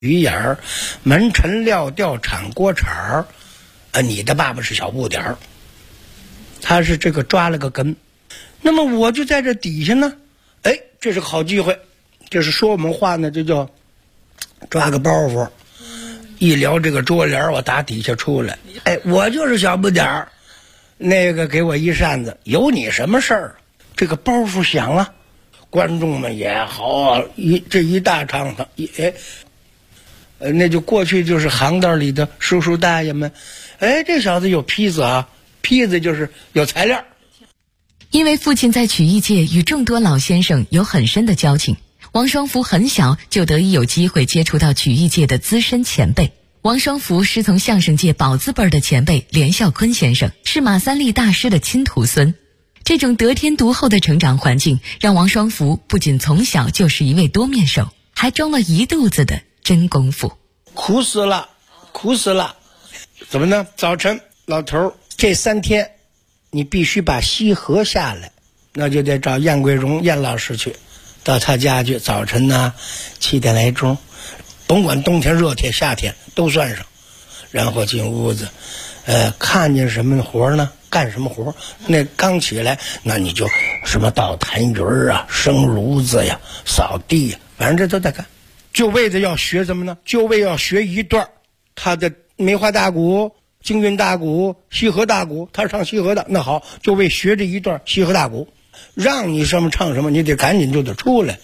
鱼眼儿，门陈料调铲锅铲儿，你的爸爸是小不点儿，他是这个抓了个根。那么我就在这底下呢，这是个好机会，这是说我们话呢，这叫抓个包袱。一聊这个桌帘，我打底下出来，我就是小不点儿，那个给我一扇子，有你什么事儿？这个包袱响啊，观众们也好，这一大场子，那就过去就是行当里的叔叔大爷们，这小子有坯子啊，坯子就是有材料。 因为父亲在曲艺界与众多老先生有很深的交情，王双福很小就得以有机会接触到曲艺界的资深前辈。王双福师从相声界宝字辈的前辈连孝坤先生，是马三立大师的亲徒孙。这种得天独厚的成长环境，让王双福不仅从小就是一位多面手，还装了一肚子的真功夫。 苦死了，苦死了！怎么呢？早晨，老头儿，这3天，你必须把西河下来，那就得找燕桂荣燕老师去，到他家去。早晨呢，7点来钟，甭管冬天、热天、夏天都算上，然后进屋子，看见什么活呢？干什么活？那刚起来，那你就什么倒痰盂啊、生炉子呀、扫地呀，反正这都得干。就为了要学什么呢？就为要学一段他的梅花大鼓、京韵大鼓、西河大鼓，他是唱西河的。那好，就为学这一段西河大鼓，让你什么唱什么，你得赶紧就得出来。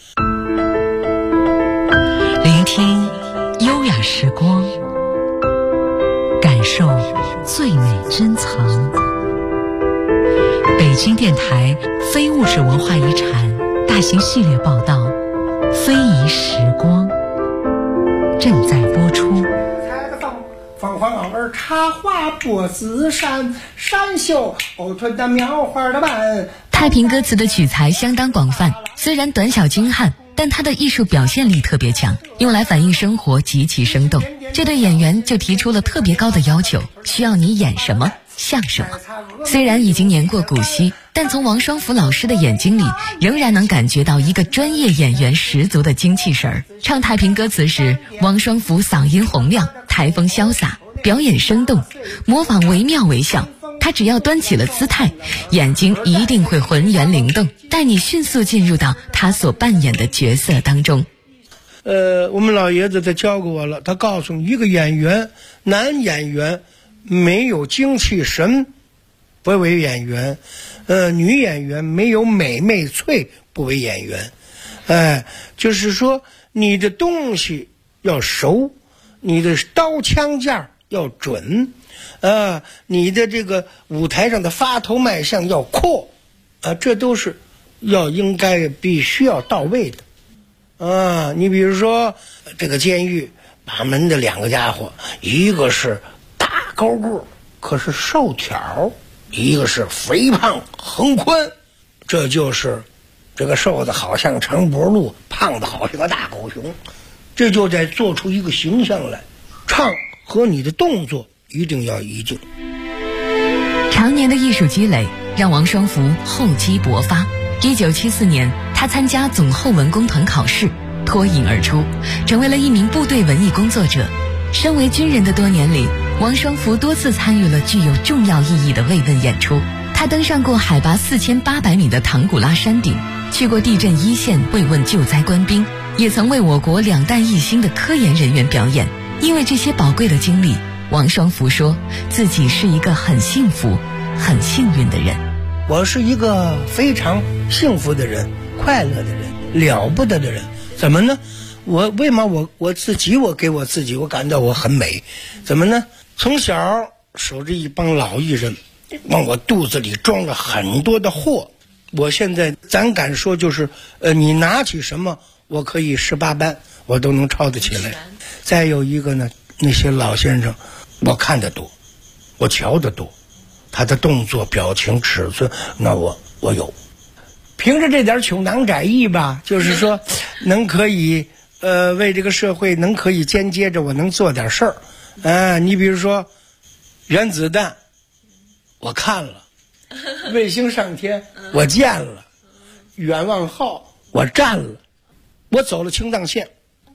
聆听优雅时光，感受最美珍藏。北京电台非物质文化遗产大型系列报道《非遗时光》正在播出。 凤凰儿插花脖子扇，山秀后臀的描花的瓣。 太平歌词的取材相当广泛，虽然短小精悍，但它的艺术表现力特别强，用来反映生活极其生动。这对演员就提出了特别高的要求，需要你演什么像什么。虽然已经年过古稀，但从王双福老师的眼睛里仍然能感觉到一个专业演员十足的精气神儿。唱太平歌词时，王双福嗓音洪亮，台风潇洒，表演生动，模仿惟妙惟肖。他只要端起了姿态，眼睛一定会浑圆灵动，带你迅速进入到他所扮演的角色当中。 我们老爷子他教过我了，他告诉你，一个演员，男演员没有精气神不为演员，女演员没有美媚脆不为演员。就是说你的东西要熟，你的刀枪架要准，你的这个舞台上的发头卖相要阔，这都是应该必须要到位的。你比如说这个监狱把门的2个家伙，一个是大高个可是瘦条，一个是肥胖横宽，这就是这个瘦的好像长脖鹿，胖的好像个大狗熊，这就得做出一个形象来。唱和你的动作一定要一致。 常年的艺术积累让王双福厚积薄发。1974年，他参加总后文工团考试，脱颖而出，成为了一名部队文艺工作者。身为军人的多年里，王双福多次参与了具有重要意义的慰问演出。他登上过海拔4800米的唐古拉山顶，去过地震一线慰问救灾官兵，也曾为我国2弹1星的科研人员表演。因为这些宝贵的经历，王双福说自己是一个很幸福、很幸运的人。 我是一个非常幸福的人，快乐的人，了不得的人。怎么呢？为什么我自己，我给我自己，我感到我很美。怎么呢？从小守着一帮老艺人，往我肚子里装了很多的货。我现在咱敢说就是，你拿起什么，我可以18般，我都能抄得起来。再有一个呢，那些老先生，我看得多，我瞧得多，他的动作、表情、尺寸，那我有。凭着这点穷囊窄意吧，就是说，可以为这个社会可以间接着我能做点事儿。你比如说，原子弹，我看了；卫星上天，我见了；远望号，我站了；我走了青藏线，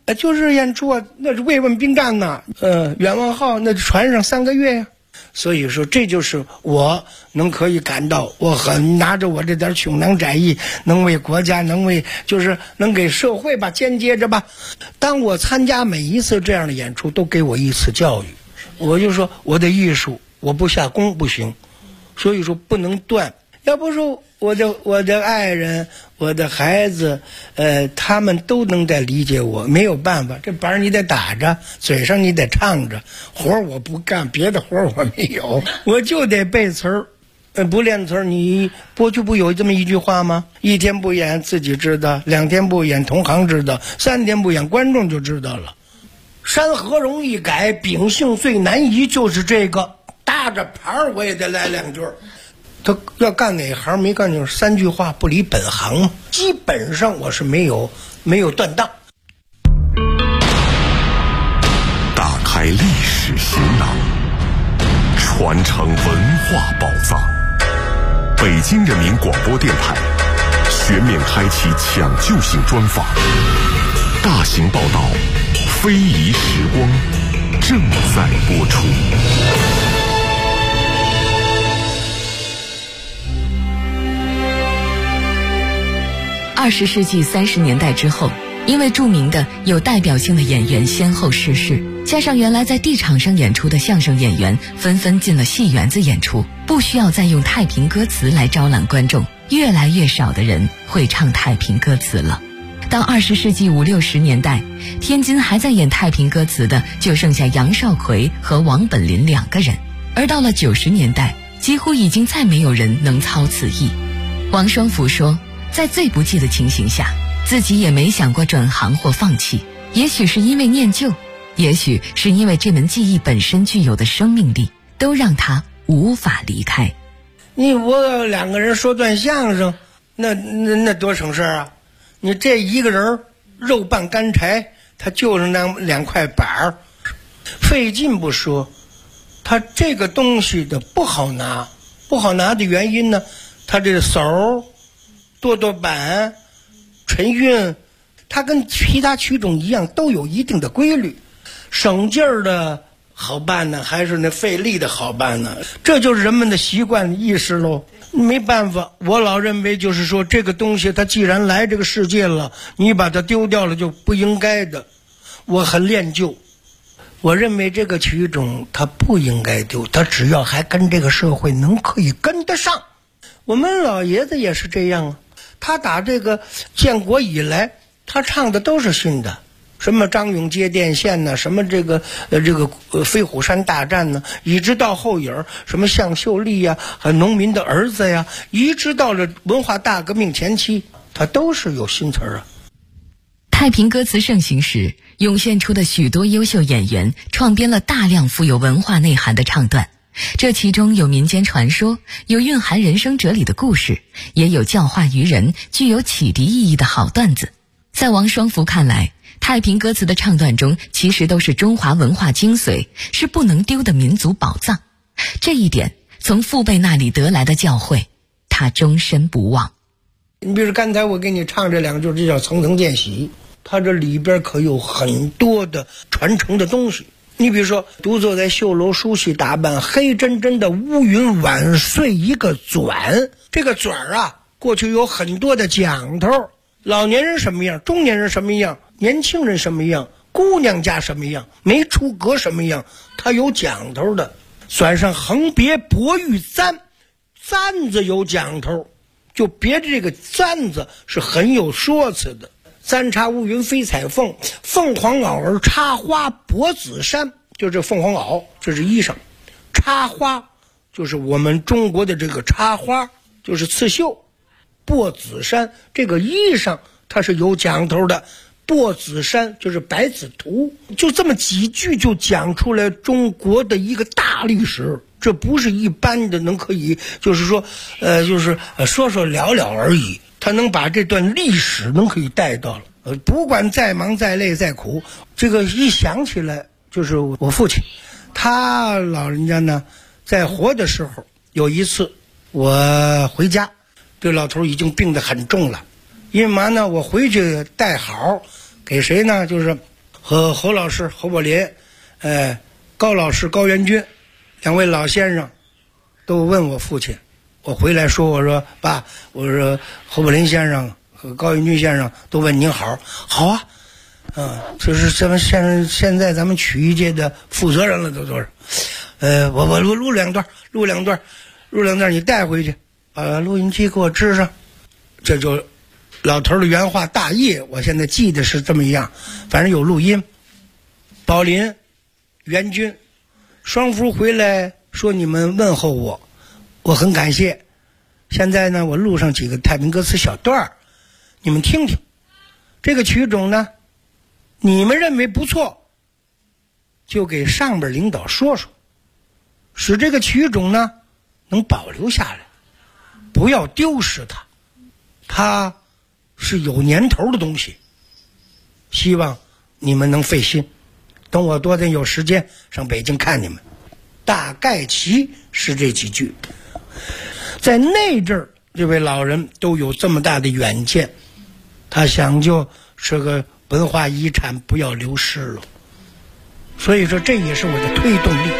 就是演出啊，那是慰问兵站呐，远望号那船上3个月呀。所以说，这就是我可以感到，我很拿着我这点穷囊窄义，能为国家，就是能给社会吧，间接着吧。当我参加每一次这样的演出，都给我一次教育。我就说，我的艺术，我不下功不行，所以说不能断。要不说我的爱人，我的孩子，他们都能在理解我，没有办法，这板你得打着，嘴上你得唱着，活我不干，别的活我没有，我就得背词儿，不练词儿，你过去不有这么一句话吗？1天不演自己知道，2天不演同行知道，3天不演观众就知道了。山河容易改，秉性最难移，就是这个，搭着牌儿我也得来2句。他要干哪行没干就是3句话不离本行，基本上我是没有断档。 打开历史行囊，传承文化宝藏。北京人民广播电台全面开启抢救性专访，大型报道非遗时光正在播出。 20世纪30年代之后，因为著名的有代表性的演员先后逝世，加上原来在地场上演出的相声演员纷纷进了戏园子演出，不需要再用太平歌词来招揽观众，越来越少的人会唱太平歌词了。到20世纪50、60年代，天津还在演太平歌词的就剩下杨少奎和王本林2个人，而到了90年代，几乎已经再没有人能操此艺。王双福说，在最不济的情形下，自己也没想过转行或放弃，也许是因为念旧，也许是因为这门技艺本身具有的生命力，都让他无法离开。 我2个人说段相声，那多省事啊！你这一个人肉拌干柴，他就是那2块板儿，费劲不说，他这个东西的不好拿的原因呢，他这个手跺板沉韵，它跟其他曲种一样，都有一定的规律。省劲儿的好办呢，还是那费力的好办呢？这就是人们的习惯意识喽。没办法，我老认为就是说，这个东西它既然来这个世界了，你把它丢掉了就不应该的。我很恋旧，我认为这个曲种它不应该丢，它只要还跟这个社会可以跟得上。我们老爷子也是这样啊，他打这个建国以来，他唱的都是新的，什么张永接电线呢，什么这个飞虎山大战呢，一直到后影什么向秀丽呀，农民的儿子呀，一直到了文化大革命前期，他都是有新词儿啊。 太平歌词盛行时，涌现出的许多优秀演员创编了大量富有文化内涵的唱段，这其中有民间传说，有蕴含人生哲理的故事，也有教化于人、具有启迪意义的好段子。在王双福看来，太平歌词的唱段中其实都是中华文化精髓，是不能丢的民族宝藏。这一点从父辈那里得来的教诲，他终身不忘。 你比如刚才我给你唱这2句，这叫层层见喜，它这里边可有很多的传承的东西。你比如说，独坐在绣楼梳洗打扮，黑真真的乌云晚睡一个转，这个转啊，过去有很多的讲头，老年人什么样，中年人什么样，年轻人什么样，姑娘家什么样，没出阁什么样，它有讲头的。算上横别博玉簪，簪子有讲头，就别这个簪子是很有说辞的。簪插乌云飞彩凤，凤凰袄儿插花博紫衫，就这凤凰袄，这是衣裳。插花就是我们中国的这个插花，就是刺绣。博紫衫这个衣裳它是有讲头的，博紫衫就是百子图，就这么几句就讲出来中国的一个大历史。这不是一般的可以就是说说说了了而已，他能把这段历史可以带到了。不管再忙再累再苦，这个一想起来，就是我父亲，他老人家呢在活的时候，有一次我回家，这老头已经病得很重了，因为嘛呢，我回去带好给谁呢，就是和侯老师侯宝林，高老师高元军2位老先生都问我父亲，我回来说，我说爸，我说侯宝林先生和高元军先生都问您好。好啊，就是咱们现在咱们曲艺界的负责人了，都是。我录两段，你带回去，把录音机给我支上。这就老头的原话大意，我现在记得是这么一样，反正有录音。宝林、元军、双福回来说你们问候我，我很感谢。现在呢，我录上几个太平歌词小段，你们听听。这个曲种呢，你们认为不错，就给上边领导说说，使这个曲种呢能保留下来，不要丢失它。它是有年头的东西，希望你们能费心。等我多点有时间上北京看你们。大概其是这几句。在那阵儿，这位老人都有这么大的远见，他想就是个文化遗产不要流失了。所以说这也是我的推动力。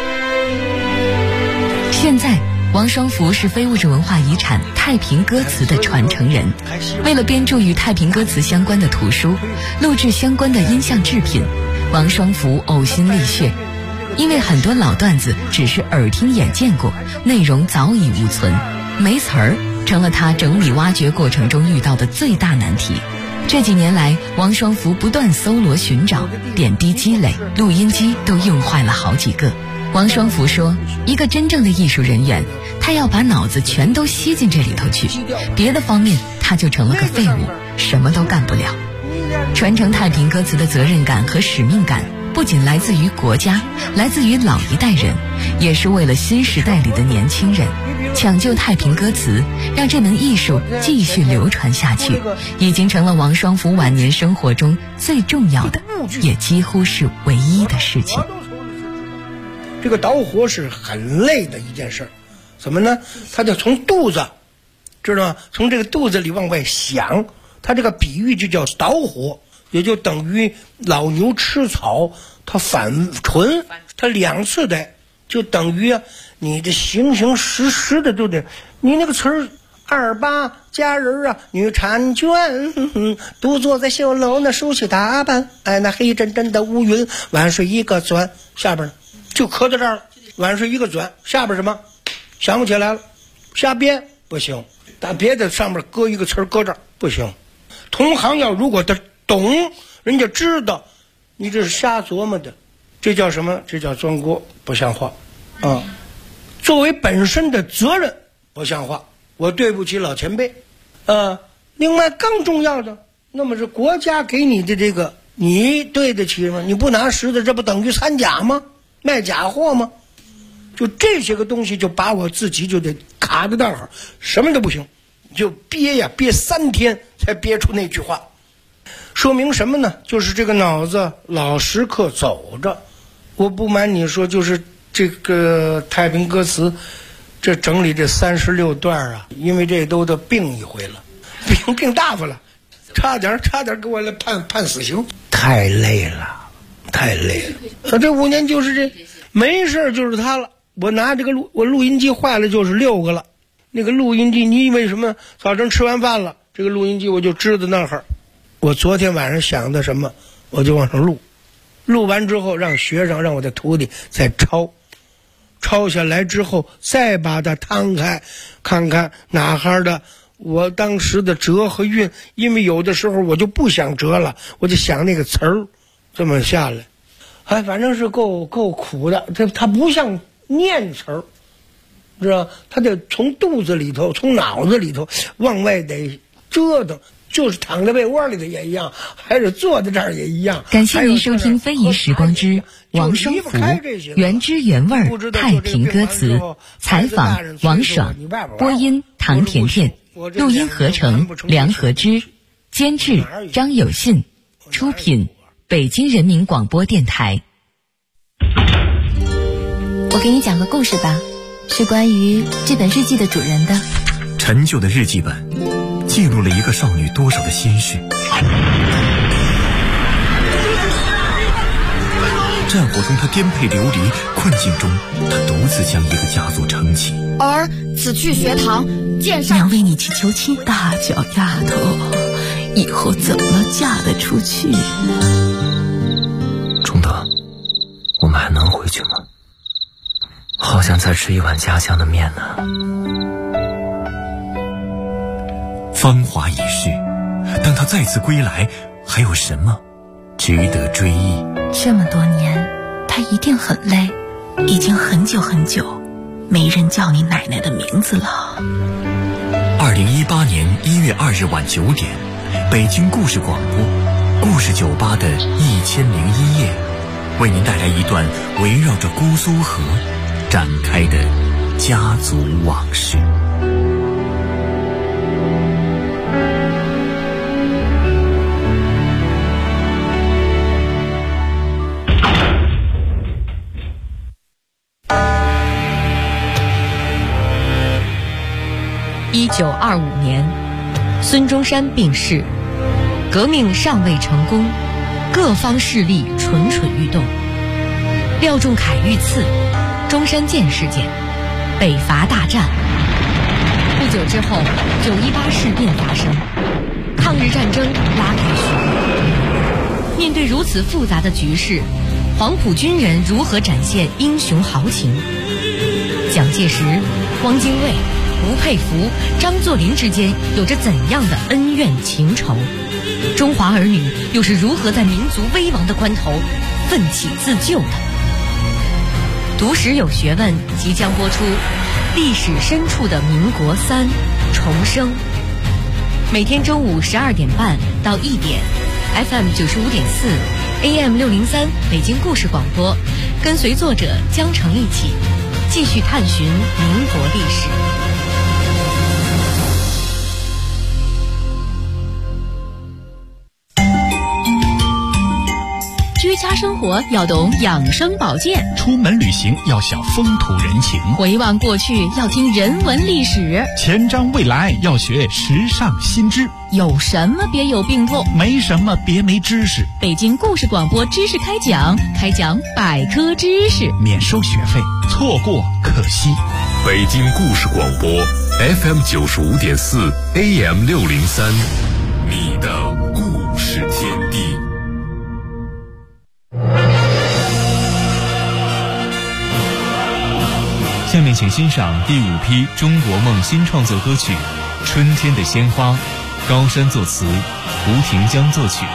现在王双福是非物质文化遗产太平歌词的传承人，为了编著与太平歌词相关的图书，录制相关的音像制品，王双福呕心沥血。因为很多老段子只是耳听眼见过，内容早已无存，没词儿成了他整理挖掘过程中遇到的最大难题。这几年来，王双福不断搜罗寻找，点滴积累，录音机都用坏了好几个。王双福说，一个真正的艺术人员，他要把脑子全都吸进这里头去，别的方面他就成了个废物，什么都干不了。传承太平歌词的责任感和使命感不仅来自于国家，来自于老一代人，也是为了新时代里的年轻人。抢救太平歌词，让这门艺术继续流传下去，已经成了王双福晚年生活中最重要的，也几乎是唯一的事情。 这个导火是很累的一件事，怎么呢？他就从肚子，知道吗？从这个肚子里往外想，他这个比喻就叫导火，也就等于老牛吃草，它反唇，它2次的，就等于你这形形实实的都得，你那个词儿28佳人啊，女婵娟，独坐在绣楼那梳洗打扮，哎，那黑沉沉的乌云，晚睡一个钻，下边呢就磕到这儿了，晚睡一个钻，下边什么想不起来了，瞎编不行，打别的上面搁一个词儿搁这儿不行。同行要如果他懂，人家知道你这是瞎琢磨的，这叫什么？这叫钻锅，不像话啊！作为本身的责任，不像话，我对不起老前辈。另外更重要的，那么是国家给你的这个，你对得起吗？你不拿实的，这不等于掺假吗？卖假货吗？就这些个东西，就把我自己就得卡在那儿，什么都不行，就憋3天才憋出那句话。说明什么呢？就是这个脑子老时刻走着。我不瞒你说，就是这个太平歌词，这整理这36段啊，因为这都病一回了，病大发了，差点给我来判死刑，太累了。这5年就是这没事就是他了。我拿这个我录音机坏了就是6个了。那个录音机，你以为什么？早晨吃完饭了，这个录音机我就支在那儿。我昨天晚上想的什么，我就往上录。录完之后，让学生，让我的徒弟再抄下来之后，再把它摊开，看看哪哈的我当时的折和韵。因为有的时候我就不想折了，我就想那个词儿，这么下来，反正是够苦的。它不像念词儿，知道？它得从肚子里头，从脑子里头往外得折腾。就是躺在被窝里的也一样，还是坐在这儿也一样。 感谢您收听《非遗时光之王双福原汁原味太平歌词》，采访王爽，播音唐甜甜，录音合成梁和之，监制张有信，出品北京人民广播电台。 我给你讲个故事吧，是关于这本日记的主人的。 陈旧的日记本记录了一个少女多少的心事。 战火中他颠沛流离，困境中他独自将一个家族撑起。 儿此去学堂，见上。 娘为你去求亲，大脚丫头，以后怎么嫁得出去？ 钟德，我们还能回去吗？好想再吃一碗家乡的面呢。 芳华已逝，当他再次归来，还有什么值得追忆？ 这么多年，他一定很累，已经很久很久没人叫你奶奶的名字了。 2018年1月2日晚9点，北京故事广播故事酒吧的1001夜，为您带来一段围绕着姑苏河展开的家族往事。 1925年，孙中山病逝，革命尚未成功，各方势力蠢蠢欲动。廖仲恺遇刺，中山舰事件，北伐大战。不久之后，918事变发生，抗日战争拉开序幕。面对如此复杂的局势，黄埔军人如何展现英雄豪情？蒋介石、汪精卫、吴佩孚、张作霖之间有着怎样的恩怨情仇？中华儿女又是如何在民族危亡的关头奋起自救的？读史有学问即将播出，历史深处的民国3重生。每天中午12点半到1点 ，FM 95.4 AM 603北京故事广播，跟随作者江城一起继续探寻民国历史。 居家生活要懂养生保健， 出门旅行要晓风土人情， 回望过去要听人文历史， 前瞻未来要学时尚新知。 有什么别有病痛， 没什么别没知识。 北京故事广播知识开讲，开讲百科知识， 免收学费，错过可惜。 北京故事广播 FM 95.4 AM 603，你的故事天地。 下面请欣赏第5批中国梦新创作歌曲《春天的鲜花》，高山作词，胡廷江作曲。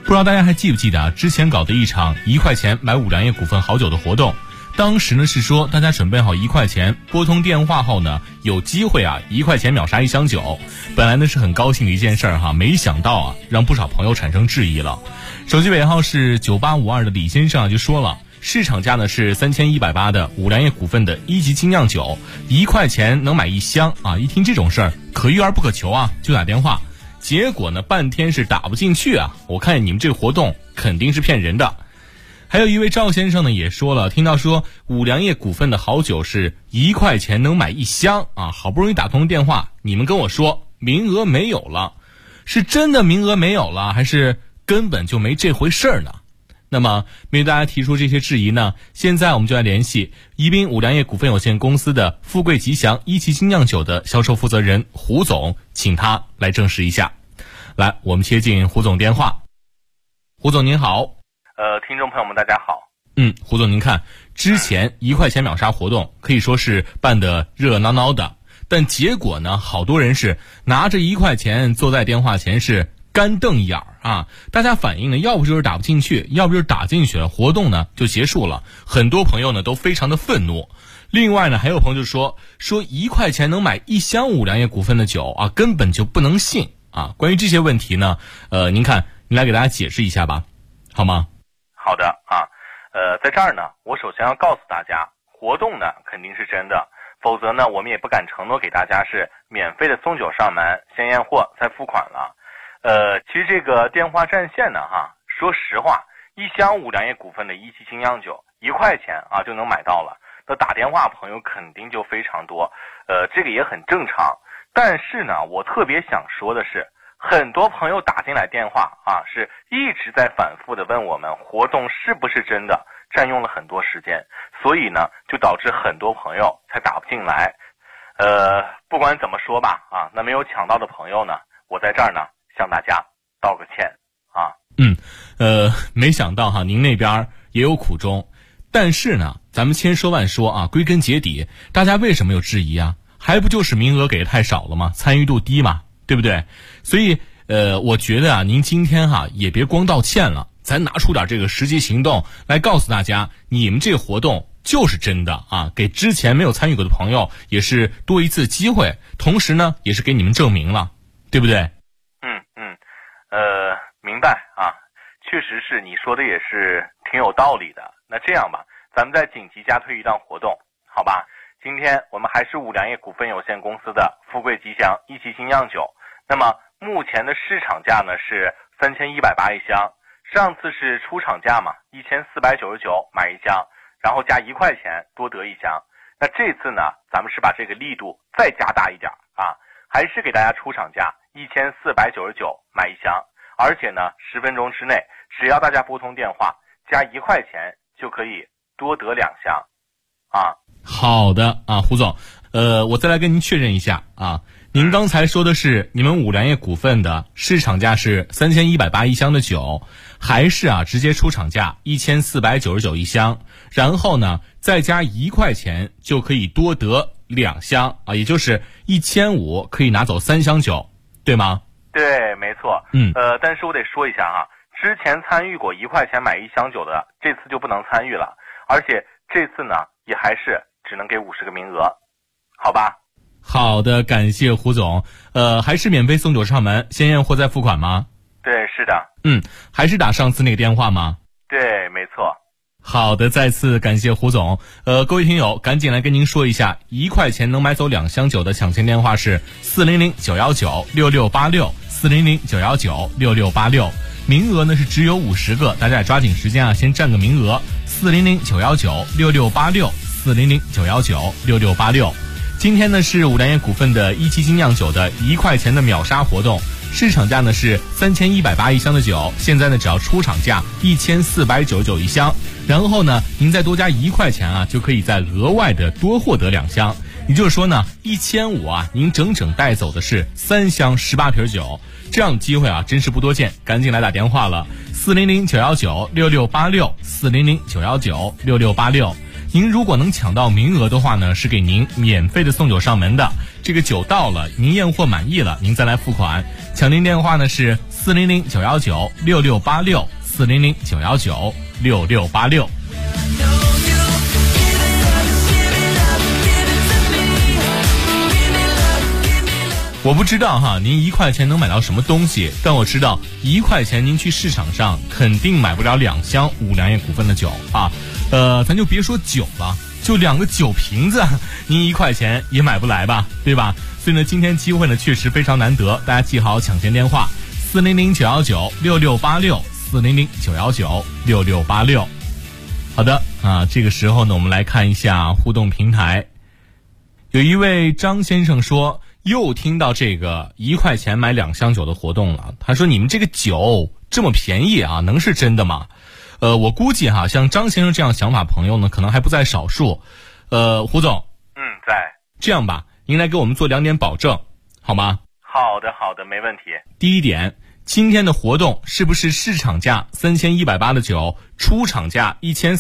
不知道大家还记不记得啊？之前搞的一场1块钱买五粮液股份好酒的活动，当时呢是说大家准备好1块钱，拨通电话后呢，有机会啊1块钱秒杀1箱酒。本来呢是很高兴的一件事儿哈，没想到啊让不少朋友产生质疑了。手机尾号是9852的李先生啊就说了，市场价呢是3180的五粮液股份的1级精酿酒，1块钱能买1箱啊！一听这种事儿，可遇而不可求啊，就打电话。结果呢，半天是打不进去啊！我看你们这个活动肯定是骗人的。还有一位赵先生呢也说了，听到说五粮液股份的好酒是1块钱能买1箱啊，好不容易打通电话，你们跟我说名额没有了，是真的名额没有了，还是根本就没这回事儿呢？那么面对大家提出这些质疑呢，现在我们就来联系宜宾五粮液股份有限公司的富贵吉祥1级精酿酒的销售负责人胡总，请他来证实一下。来，我们接进胡总电话。胡总您好。 听众朋友们大家好。 胡总您看，之前1块钱秒杀活动可以说是办得热热闹闹的，但结果呢，好多人是拿着1块钱坐在电话前是干瞪眼啊！大家反映呢，要不就是打不进去，要不就是打进去了，活动呢就结束了。很多朋友呢都非常的愤怒。另外呢，还有朋友就说1块钱能买1箱五粮液股份的酒啊，根本就不能信啊！关于这些问题呢，您来给大家解释一下吧，好吗？ 好的啊，在这儿呢，我首先要告诉大家，活动呢肯定是真的，否则呢，我们也不敢承诺给大家是免费的送酒上门，先验货再付款了。其实这个电话占线呢，说实话，1箱五粮液股份的1级精酿酒1块钱啊就能买到了，那打电话朋友肯定就非常多，这个也很正常。但是呢，我特别想说的是，很多朋友打进来电话啊，是一直在反复的问我们活动是不是真的，占用了很多时间，所以呢，就导致很多朋友才打不进来。不管怎么说吧，啊，那没有抢到的朋友呢，我在这儿呢向大家道个歉啊。 没想到哈，您那边也有苦衷，但是呢，咱们千说万说啊，归根结底，大家为什么有质疑啊？还不就是名额给的太少了吗？参与度低嘛，对不对？所以我觉得啊，您今天也别光道歉了，咱拿出点这个实际行动来告诉大家，你们这个活动就是真的啊，给之前没有参与过的朋友也是多一次机会，同时呢，也是给你们证明了，对不对？ 明白啊，确实是你说的也是挺有道理的。那这样吧，咱们再紧急加推一档活动，好吧？今天我们还是五粮液股份有限公司的富贵吉祥1级精酿酒，那么目前的市场价呢是3180一箱，上次是出厂价嘛，1499买1箱，然后加1块钱多得1箱。那这次呢，咱们是把这个力度再加大一点啊，还是给大家出厂价1499买1箱，而且呢10分钟之内，只要大家拨通电话加1块钱就可以多得2箱啊。 好的啊，胡总，我再来跟您确认一下啊，您刚才说的是你们五粮液股份的市场价是3180一箱的酒，还是直接出厂价1499一箱，然后呢再加1块钱就可以多得2箱啊，也就是1500可以拿走3箱酒，对吗？ 对，没错。但是我得说一下啊，之前参与过1块钱买1箱酒的，这次就不能参与了，而且这次呢也还是只能给50个名额，好吧？ 好的，感谢胡总。还是免费送酒上门，先验货再付款吗？ 对，是的。 还是打上次那个电话吗？ 对，没错。 好的，再次感谢胡总。各位听友，赶紧来跟您说一下，1块钱能买走2箱酒的抢签电话是400-919-6686，400-919-6686。名额呢是只有50个，大家也抓紧时间先占个名额。400-919-6686，400-919-6686。今天呢是五粮液股份的1级精酿酒的1块钱的秒杀活动，市场价呢是3180一箱的酒，现在呢只要出厂价1499一箱，然后呢您再多加1块钱就可以再额外的多获得2箱，也就是说呢1500您整整带走的是3箱18瓶酒，这样的机会真是不多见，赶紧来打电话了，400-919-6686，400-919-6686。 您如果能抢到名额的话呢，是给您免费的送酒上门的。这个酒到了，您验货满意了，您再来付款。抢订电话呢是400-919-6686，400-919-6686。我不知道哈，您1块钱能买到什么东西，但我知道1块钱您去市场上肯定买不了2箱五粮液股份的酒啊。咱就别说酒了，就2个酒瓶子，您1块钱也买不来吧，对吧？所以呢，今天机会呢确实非常难得，大家记好抢先电话：400-919-6686，400-919-6686。好的啊，这个时候呢，我们来看一下互动平台。有一位张先生说，又听到这个1块钱买2箱酒的活动了。他说，你们这个酒这么便宜啊，能是真的吗？我估计哈，像张先生这样想法朋友呢，可能还不在少数。胡总， 在。 这样吧，您来给我们做2点保证，好吗？ 好的，没问题。 第一点，今天的活动是不是市场价3180的酒，出厂价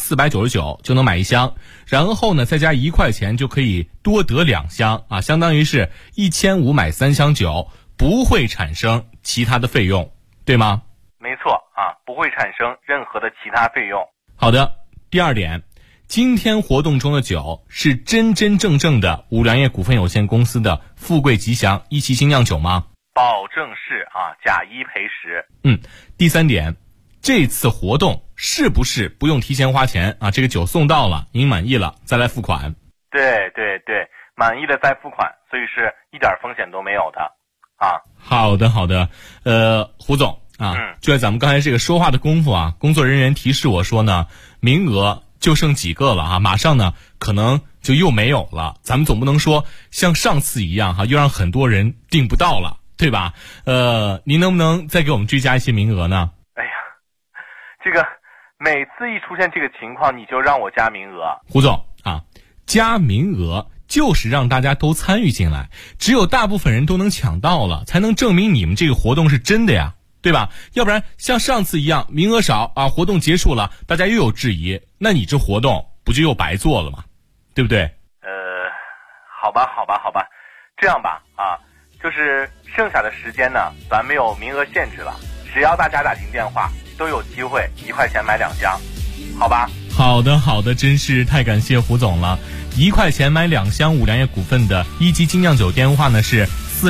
1499就能买1箱，然后呢再加1块钱就可以多得2箱啊，相当于是1500买3箱酒，不会产生其他的费用，对吗？ 没错啊，不会产生任何的其他费用。 好的，第二点，今天活动中的酒是真真正正的五粮液股份有限公司的富贵吉祥一期精酿酒吗？ 保证是啊，假一赔10。 第三点，这次活动是不是不用提前花钱啊？这个酒送到了，您满意了再来付款。 对，满意了再付款，所以是一点风险都没有的啊。 好的，胡总啊，就在咱们刚才这个说话的功夫啊，工作人员提示我说呢，名额就剩几个了啊，马上呢可能就又没有了。咱们总不能说像上次一样哈，又让很多人订不到了，对吧？您能不能再给我们追加一些名额呢？ 哎呀，这个每次一出现这个情况，你就让我加名额。 胡总啊，加名额就是让大家都参与进来，只有大部分人都能抢到了，才能证明你们这个活动是真的呀，对吧？要不然像上次一样名额少啊，活动结束了大家又有质疑，那你这活动不就又白做了吗？对不对？ 好吧，这样吧啊，就是剩下的时间呢，咱没有名额限制了，只要大家打进电话都有机会1块钱买2箱，好吧？ 好的，真是太感谢胡总了。1块钱买2箱五粮液股份的一级精酿酒电话呢是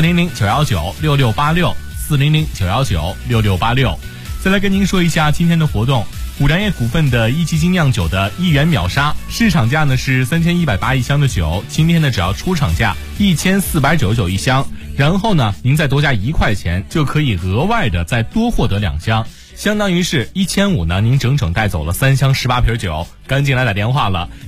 400-919-6686，400-919-6686。再来跟您说一下今天的活动，五粮液股份的一级精酿酒的1元秒杀，市场价呢是3180一箱的酒，今天呢只要出厂价1499一箱，然后呢您再多加1块钱就可以额外的再多获得2箱，相当于是1500呢，您整整带走了3箱18瓶酒。赶紧来打电话了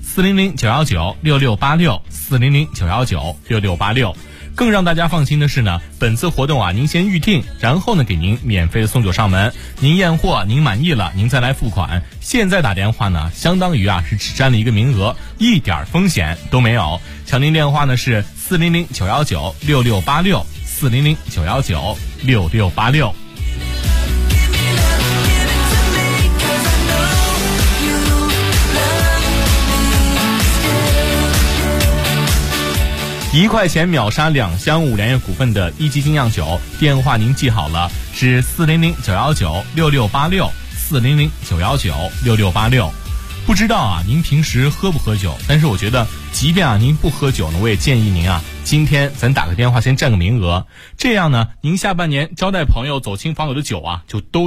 ，400-919-6686，400-919-6686。更让大家放心的是呢，本次活动啊，您先预定，然后呢给您免费的送酒上门，您验货您满意了，您再来付款。现在打电话呢，相当于啊是只占了一个名额，一点风险都没有。抢订电话呢是400-919-6686，400-919-6686。1块钱秒杀2箱五粮液股份的一级精酿酒，电话您记好了，是400-919-6686，400-919-6686。不知道啊，您平时喝不喝酒？但是我觉得，即便啊您不喝酒呢，我也建议您啊，今天咱打个电话先占个名额，这样呢，您下半年招待朋友、走亲访友的酒啊，就都